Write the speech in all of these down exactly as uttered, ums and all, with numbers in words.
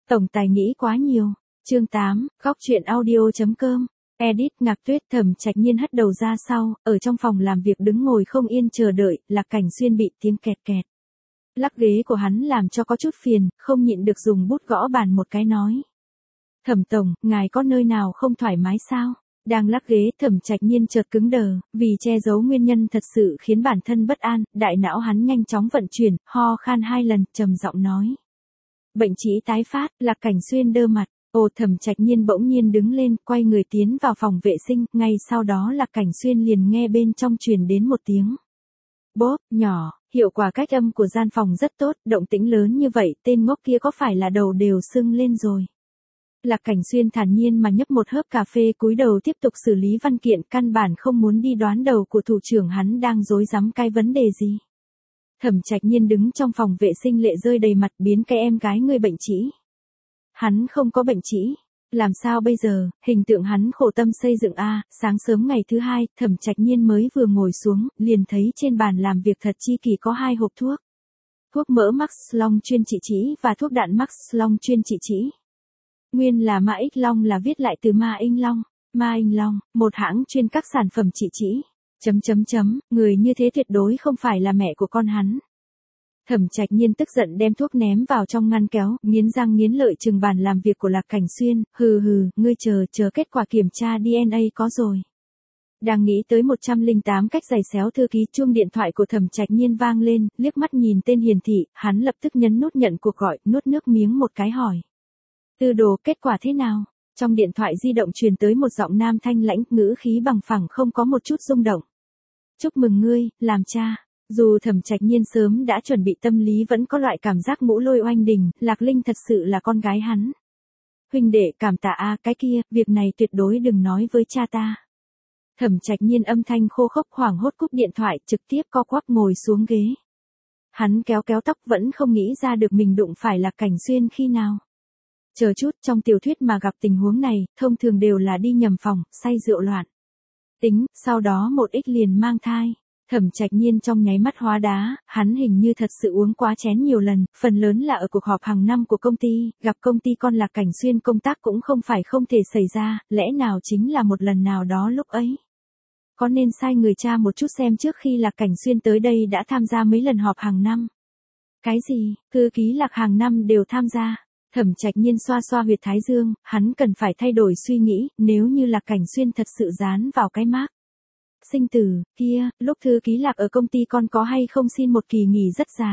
Tổng tài nghĩ quá nhiều. Chương tám, góc truyện audio chấm com. Edit Ngạc Tuyết. Thẩm Trạch Nhiên hất đầu ra sau, ở trong phòng làm việc đứng ngồi không yên chờ đợi, Lạc Cảnh Xuyên bị tiếng kẹt kẹt lắc ghế của hắn làm cho có chút phiền, không nhịn được dùng bút gõ bàn một cái nói. Thẩm tổng, ngài có nơi nào không thoải mái sao? Đang lắc ghế, Thẩm Trạch Nhiên chợt cứng đờ, vì che giấu nguyên nhân thật sự khiến bản thân bất an, đại não hắn nhanh chóng vận chuyển, ho khan hai lần, trầm giọng nói. Bệnh trĩ tái phát. Lạc Cảnh Xuyên đơ mặt. Ồ. Thẩm Trạch Nhiên bỗng nhiên đứng lên, quay người tiến vào phòng vệ sinh, ngay sau đó Lạc Cảnh Xuyên liền nghe bên trong truyền đến một tiếng bốp nhỏ, hiệu quả cách âm của gian phòng rất tốt, động tĩnh lớn như vậy, tên ngốc kia có phải là đầu đều sưng lên rồi. Lạc Cảnh Xuyên thản nhiên mà nhấp một hớp cà phê, cúi đầu tiếp tục xử lý văn kiện, căn bản không muốn đi đoán đầu của thủ trưởng hắn đang rối rắm cái vấn đề gì. Thẩm Trạch Nhiên đứng trong phòng vệ sinh lệ rơi đầy mặt, biến cái em gái ngươi bệnh trĩ. Hắn không có bệnh trĩ. Làm sao bây giờ, hình tượng hắn khổ tâm xây dựng a. Sáng sớm ngày thứ hai, Thẩm Trạch Nhiên mới vừa ngồi xuống, liền thấy trên bàn làm việc thật chi kỳ có hai hộp thuốc. Thuốc mỡ Max Long chuyên trị trĩ và thuốc đạn Max Long chuyên trị trĩ. Nguyên là Ma Ích Long là viết lại từ Ma Inh Long. Ma Inh Long, một hãng chuyên các sản phẩm trị trĩ. Chấm chấm chấm, người như thế tuyệt đối không phải là mẹ của con hắn. Thẩm Trạch Nhiên tức giận đem thuốc ném vào trong ngăn kéo, nghiến răng nghiến lợi trừng bàn làm việc của Lạc Cảnh Xuyên, hừ hừ, ngươi chờ, chờ kết quả kiểm tra đê en a có rồi. Đang nghĩ tới một trăm lẻ tám cách giày xéo thư ký, chuông điện thoại của Thẩm Trạch Nhiên vang lên, liếc mắt nhìn tên hiển thị, hắn lập tức nhấn nút nhận cuộc gọi, nuốt nước miếng một cái hỏi. Tư đồ, kết quả thế nào? Trong điện thoại di động truyền tới một giọng nam thanh lãnh, ngữ khí bằng phẳng không có một chút rung động. Chúc mừng ngươi, làm cha. Dù Thẩm Trạch Nhiên sớm đã chuẩn bị tâm lý vẫn có loại cảm giác ngũ lôi oanh đình, Lạc Linh thật sự là con gái hắn. Huynh đệ, cảm tạ a, cái kia, việc này tuyệt đối đừng nói với cha ta. Thẩm Trạch Nhiên âm thanh khô khốc hoảng hốt cúp điện thoại, trực tiếp co quắp ngồi xuống ghế. Hắn kéo kéo tóc vẫn không nghĩ ra được mình đụng phải Lạc Cảnh Xuyên khi nào. Chờ chút, trong tiểu thuyết mà gặp tình huống này, thông thường đều là đi nhầm phòng, say rượu loạn. Tính, sau đó một ích liền mang thai. Thẩm Trạch Nhiên trong nháy mắt hóa đá, hắn hình như thật sự uống quá chén nhiều lần, phần lớn là ở cuộc họp hàng năm của công ty, gặp công ty con Lạc Cảnh Xuyên công tác cũng không phải không thể xảy ra, lẽ nào chính là một lần nào đó lúc ấy. Có nên sai người cha một chút xem trước khi Lạc Cảnh Xuyên tới đây đã tham gia mấy lần họp hàng năm. Cái gì, thư ký Lạc hàng năm đều tham gia. Thẩm Trạch Nhiên xoa xoa huyệt thái dương, hắn cần phải thay đổi suy nghĩ, nếu như Lạc Cảnh Xuyên thật sự dán vào cái mác sinh tử kia, lúc thư ký Lạc ở công ty con có hay không xin một kỳ nghỉ rất dài.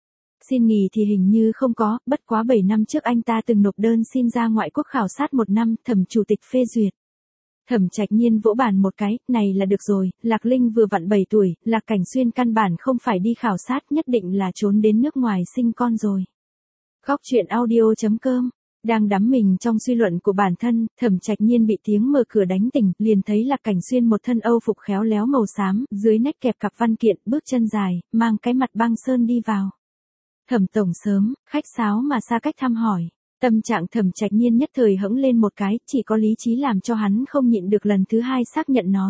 Xin nghỉ thì hình như không có, bất quá bảy năm trước anh ta từng nộp đơn xin ra ngoại quốc khảo sát một năm, Thẩm chủ tịch phê duyệt. Thẩm Trạch Nhiên vỗ bàn một cái, này là được rồi, Lạc Linh vừa vặn bảy tuổi, Lạc Cảnh Xuyên căn bản không phải đi khảo sát, nhất định là trốn đến nước ngoài sinh con rồi. Góc truyện audio chấm com. Đang đắm mình trong suy luận của bản thân, Thẩm Trạch Nhiên bị tiếng mở cửa đánh tỉnh, liền thấy Lạc Cảnh Xuyên một thân âu phục khéo léo màu xám, dưới nách kẹp cặp văn kiện, bước chân dài, mang cái mặt băng sơn đi vào. Thẩm tổng sớm, khách sáo mà xa cách thăm hỏi. Tâm trạng Thẩm Trạch Nhiên nhất thời hững lên một cái, chỉ có lý trí làm cho hắn không nhịn được lần thứ hai xác nhận nói.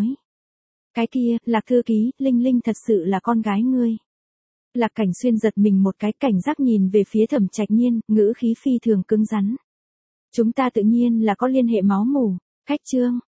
Cái kia, Lạc thư ký, Linh Linh thật sự là con gái ngươi. Lạc Cảnh Xuyên giật mình một cái, cảnh giác nhìn về phía Thẩm Trạch Nhiên, ngữ khí phi thường cứng rắn. Chúng ta tự nhiên là có liên hệ máu mủ. Khách trương,